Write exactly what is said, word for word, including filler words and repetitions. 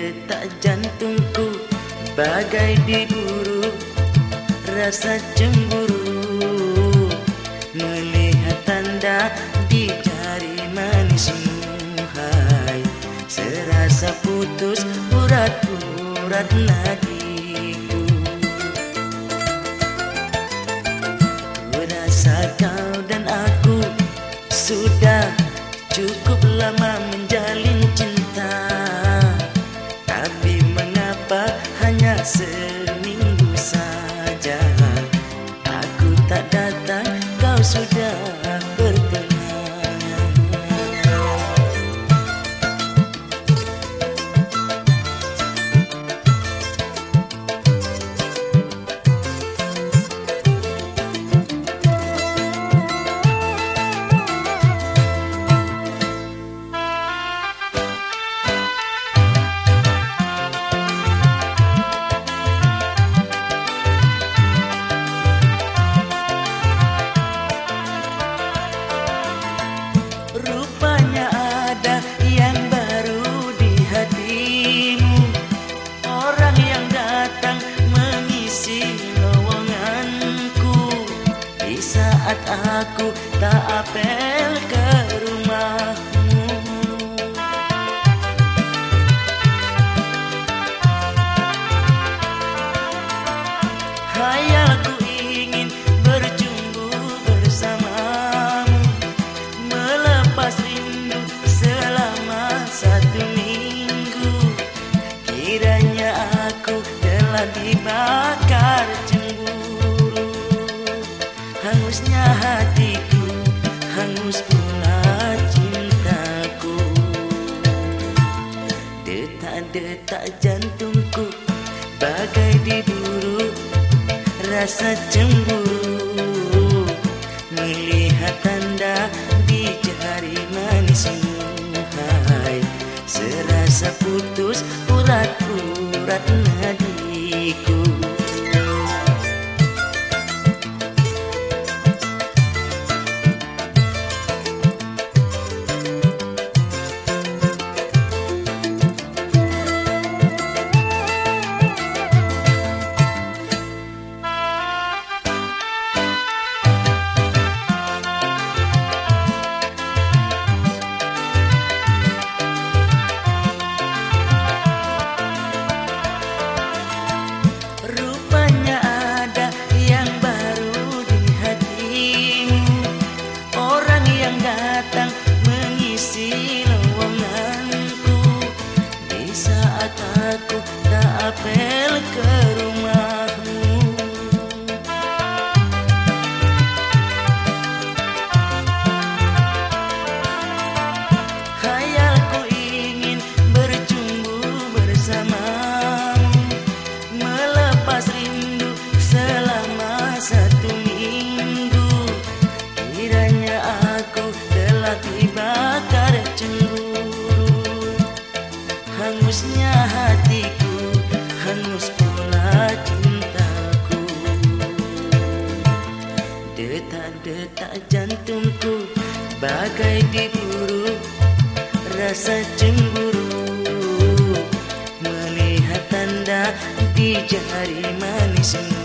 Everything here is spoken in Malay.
Detak jantungku bagai diburu rasa cemburu, melihat tanda di jari manismu. Hai, serasa putus urat-urat nadiku. Ku rasa kau dan aku sudah cukup lama menjalin cinta, tapi mengapa hanya seminggu saja aku tak datang, kau sudah berpenang. Rupanya ada yang baru di hatimu, orang yang datang mengisi lowonganku di saat aku tak apel ke rumahmu. Hayalku ingin berjumpa bersamamu, melepas rindu selama satu minggu. Kiranya aku telah dibakar cemburu, hangusnya hatiku, hangus pula cintaku. Detak-detak jantungku bagai diburu rasa cemburu, melihat tanda di jari manismu. Hai, serasa putus urat-urat nadiku. Aku tak apel ke rumahmu. Hayalku ingin berjumpa bersamamu, melepas rindu selama satu minggu. Kiranya aku telah dibakar cemburu, hangusnya hatiku, hangus pula cintaku. Detak-detak jantungku bagai diburu rasa cemburu, melihat tanda di jari manismu.